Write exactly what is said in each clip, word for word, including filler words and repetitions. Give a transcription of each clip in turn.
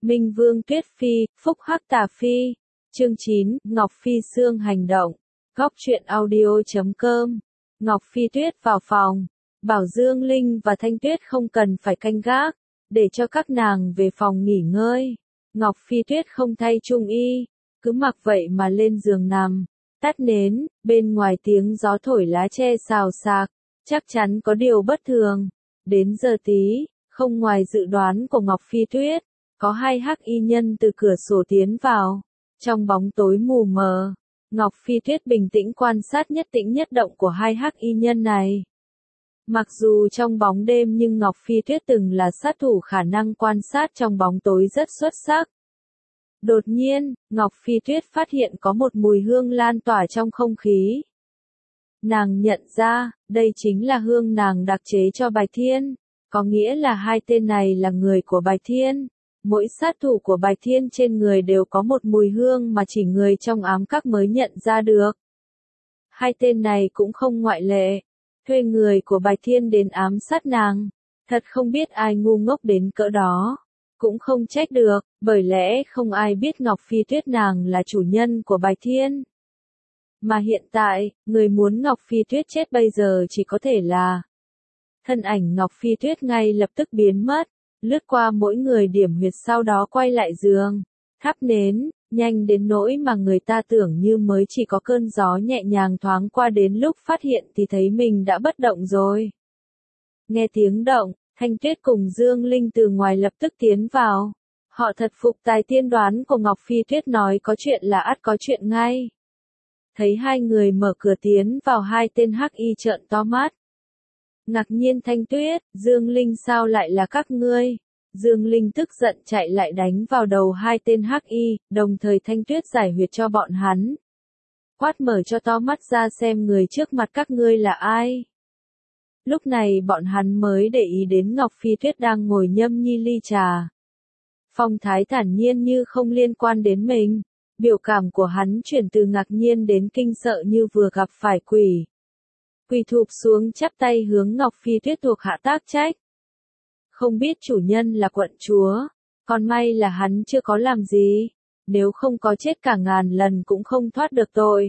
Minh Vương Tuyết Phi, Phúc Hắc Tà Phi. Chương chín, Ngọc Phi Sương hành động. Góc truyện audio chấm com. Ngọc Phi Tuyết vào phòng. Bảo Dương Linh và Thanh Tuyết không cần phải canh gác, để cho các nàng về phòng nghỉ ngơi. Ngọc Phi Tuyết không thay trung y, cứ mặc vậy mà lên giường nằm, tắt nến, bên ngoài tiếng gió thổi lá tre xào xạc, chắc chắn có điều bất thường. Đến giờ tí, không ngoài dự đoán của Ngọc Phi Tuyết, có hai hắc y nhân từ cửa sổ tiến vào. Trong bóng tối mù mờ, Ngọc Phi Tuyết bình tĩnh quan sát nhất tĩnh nhất động của hai hắc y nhân này. Mặc dù trong bóng đêm nhưng Ngọc Phi Tuyết từng là sát thủ khả năng quan sát trong bóng tối rất xuất sắc. Đột nhiên, Ngọc Phi Tuyết phát hiện có một mùi hương lan tỏa trong không khí. Nàng nhận ra, đây chính là hương nàng đặc chế cho Bạch Thiên, có nghĩa là hai tên này là người của Bạch Thiên. Mỗi sát thủ của Bạch Thiên trên người đều có một mùi hương mà chỉ người trong ám các mới nhận ra được. Hai tên này cũng không ngoại lệ, thuê người của Bạch Thiên đến ám sát nàng. Thật không biết ai ngu ngốc đến cỡ đó. Cũng không trách được, bởi lẽ không ai biết Ngọc Phi Tuyết nàng là chủ nhân của Bạch Thiên. Mà hiện tại, người muốn Ngọc Phi Tuyết chết bây giờ chỉ có thể là... Thân ảnh Ngọc Phi Tuyết ngay lập tức biến mất, lướt qua mỗi người điểm huyệt sau đó quay lại giường, thắp nến, nhanh đến nỗi mà người ta tưởng như mới chỉ có cơn gió nhẹ nhàng thoáng qua, đến lúc phát hiện thì thấy mình đã bất động rồi. Nghe tiếng động, Thanh Tuyết cùng Dương Linh từ ngoài lập tức tiến vào. Họ thật phục tài tiên đoán của Ngọc Phi Tuyết, nói có chuyện là ắt có chuyện ngay. Thấy hai người mở cửa tiến vào, hai tên hắc y trợn to mắt. Ngạc nhiên Thanh Tuyết, Dương Linh sao lại là các ngươi? Dương Linh tức giận chạy lại đánh vào đầu hai tên hắc y, đồng thời Thanh Tuyết giải huyệt cho bọn hắn. Quát mở cho to mắt ra xem người trước mặt các ngươi là ai. Lúc này bọn hắn mới để ý đến Ngọc Phi Tuyết đang ngồi nhâm nhi ly trà. Phong thái thản nhiên như không liên quan đến mình, biểu cảm của hắn chuyển từ ngạc nhiên đến kinh sợ như vừa gặp phải quỷ. Quỳ thụp xuống chắp tay hướng Ngọc Phi Tuyết thuộc hạ tác trách. Không biết chủ nhân là quận chúa, còn may là hắn chưa có làm gì, nếu không có chết cả ngàn lần cũng không thoát được tội.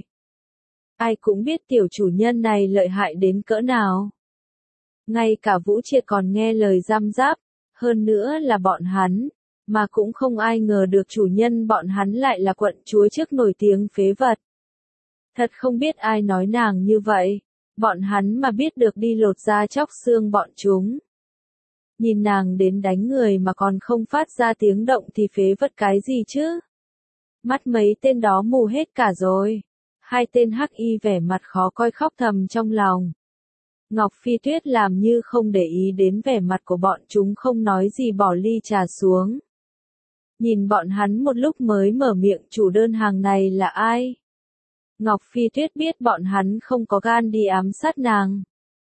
Ai cũng biết tiểu chủ nhân này lợi hại đến cỡ nào. Ngay cả Vũ Triệt còn nghe lời giam giáp, hơn nữa là bọn hắn, mà cũng không ai ngờ được chủ nhân bọn hắn lại là quận chúa trước nổi tiếng phế vật. Thật không biết ai nói nàng như vậy. Bọn hắn mà biết được đi lột da chóc xương bọn chúng. Nhìn nàng đến đánh người mà còn không phát ra tiếng động thì phế vật cái gì chứ? Mắt mấy tên đó mù hết cả rồi. Hai tên hắc y vẻ mặt khó coi khóc thầm trong lòng. Ngọc Phi Tuyết làm như không để ý đến vẻ mặt của bọn chúng, không nói gì bỏ ly trà xuống. Nhìn bọn hắn một lúc mới mở miệng, chủ đơn hàng này là ai? Ngọc Phi Tuyết biết bọn hắn không có gan đi ám sát nàng,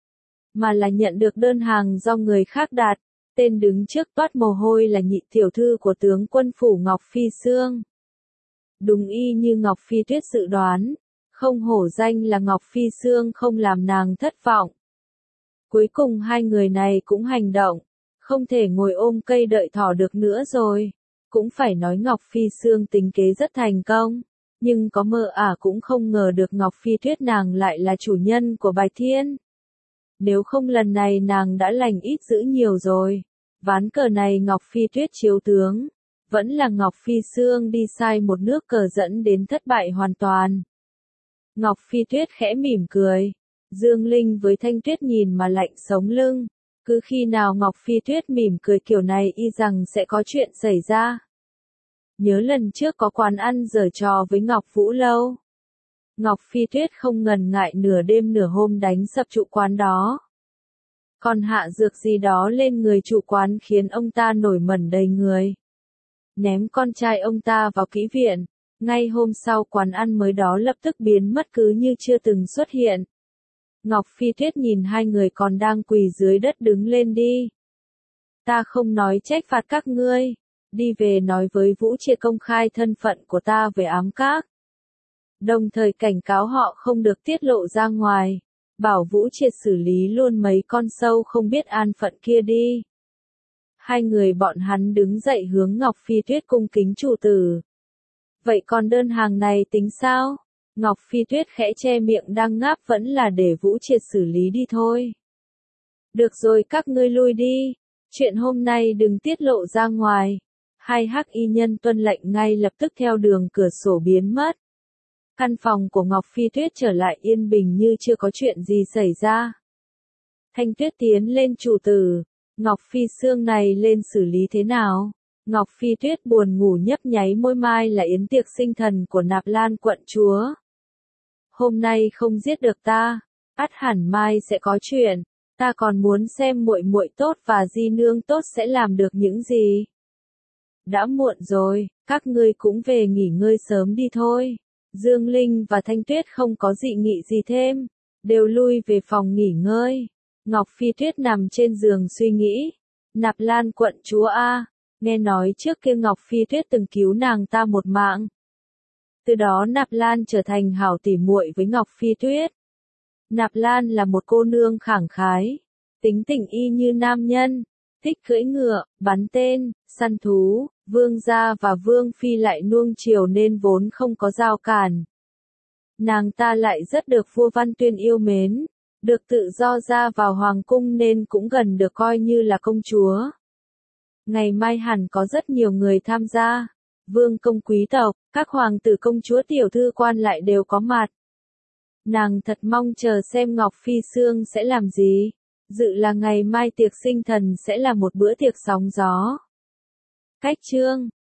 mà là nhận được đơn hàng do người khác đặt. Tên đứng trước toát mồ hôi là nhị tiểu thư của tướng quân phủ Ngọc Phi Sương. Đúng y như Ngọc Phi Tuyết dự đoán, không hổ danh là Ngọc Phi Sương không làm nàng thất vọng. Cuối cùng hai người này cũng hành động, không thể ngồi ôm cây đợi thỏ được nữa rồi. Cũng phải nói Ngọc Phi Sương tính kế rất thành công. Nhưng có mơ ả cũng không ngờ được Ngọc Phi Tuyết nàng lại là chủ nhân của Bạch Thiên. Nếu không lần này nàng đã lành ít dữ nhiều rồi. Ván cờ này Ngọc Phi Tuyết chiếu tướng, vẫn là Ngọc Phi Sương đi sai một nước cờ dẫn đến thất bại hoàn toàn. Ngọc Phi Tuyết khẽ mỉm cười. Dương Linh với Thanh Tuyết nhìn mà lạnh sống lưng. Cứ khi nào Ngọc Phi Tuyết mỉm cười kiểu này y rằng sẽ có chuyện xảy ra. Nhớ lần trước có quán ăn giở trò với Ngọc Vũ Lâu. Ngọc Phi Tuyết không ngần ngại nửa đêm nửa hôm đánh sập trụ quán đó. Còn hạ dược gì đó lên người chủ quán khiến ông ta nổi mẩn đầy người. Ném con trai ông ta vào kỹ viện. Ngay hôm sau quán ăn mới đó lập tức biến mất cứ như chưa từng xuất hiện. Ngọc Phi Tuyết nhìn hai người còn đang quỳ dưới đất đứng lên đi. Ta không nói trách phạt các ngươi. Đi về nói với Vũ Triệt công khai thân phận của ta về ám các. Đồng thời cảnh cáo họ không được tiết lộ ra ngoài. Bảo Vũ Triệt xử lý luôn mấy con sâu không biết an phận kia đi. Hai người bọn hắn đứng dậy hướng Ngọc Phi Tuyết cung kính chủ tử. Vậy còn đơn hàng này tính sao? Ngọc Phi Tuyết khẽ che miệng đang ngáp, vẫn là để Vũ Triệt xử lý đi thôi. Được rồi, các ngươi lui đi. Chuyện hôm nay đừng tiết lộ ra ngoài. Hai hắc y nhân tuân lệnh ngay lập tức theo đường cửa sổ biến mất. Căn phòng của Ngọc Phi Tuyết trở lại yên bình như chưa có chuyện gì xảy ra. Thanh Tuyết tiến lên chủ tử. Ngọc Phi Sương này lên xử lý thế nào? Ngọc Phi Tuyết buồn ngủ nhấp nháy môi, mai là yến tiệc sinh thần của Nạp Lan quận chúa. Hôm nay không giết được ta, ắt hẳn mai sẽ có chuyện. Ta còn muốn xem muội muội tốt và di nương tốt sẽ làm được những gì. Đã muộn rồi, các ngươi cũng về nghỉ ngơi sớm đi thôi. Dương Linh và Thanh Tuyết không có dị nghị gì thêm, đều lui về phòng nghỉ ngơi. Ngọc Phi Tuyết nằm trên giường suy nghĩ. Nạp Lan quận chúa a, nghe nói trước kia Ngọc Phi Tuyết từng cứu nàng ta một mạng. Từ đó Nạp Lan trở thành hảo tỉ muội với Ngọc Phi Tuyết. Nạp Lan là một cô nương khẳng khái, tính tình y như nam nhân, thích cưỡi ngựa, bắn tên, săn thú. Vương gia và Vương Phi lại nuông chiều nên vốn không có giao cản. Nàng ta lại rất được vua Văn Tuyên yêu mến, được tự do ra vào hoàng cung nên cũng gần được coi như là công chúa. Ngày mai hẳn có rất nhiều người tham gia, vương công quý tộc, các hoàng tử công chúa tiểu thư quan lại đều có mặt. Nàng thật mong chờ xem Ngọc Phi Sương sẽ làm gì, dự là ngày mai tiệc sinh thần sẽ là một bữa tiệc sóng gió. Cách chương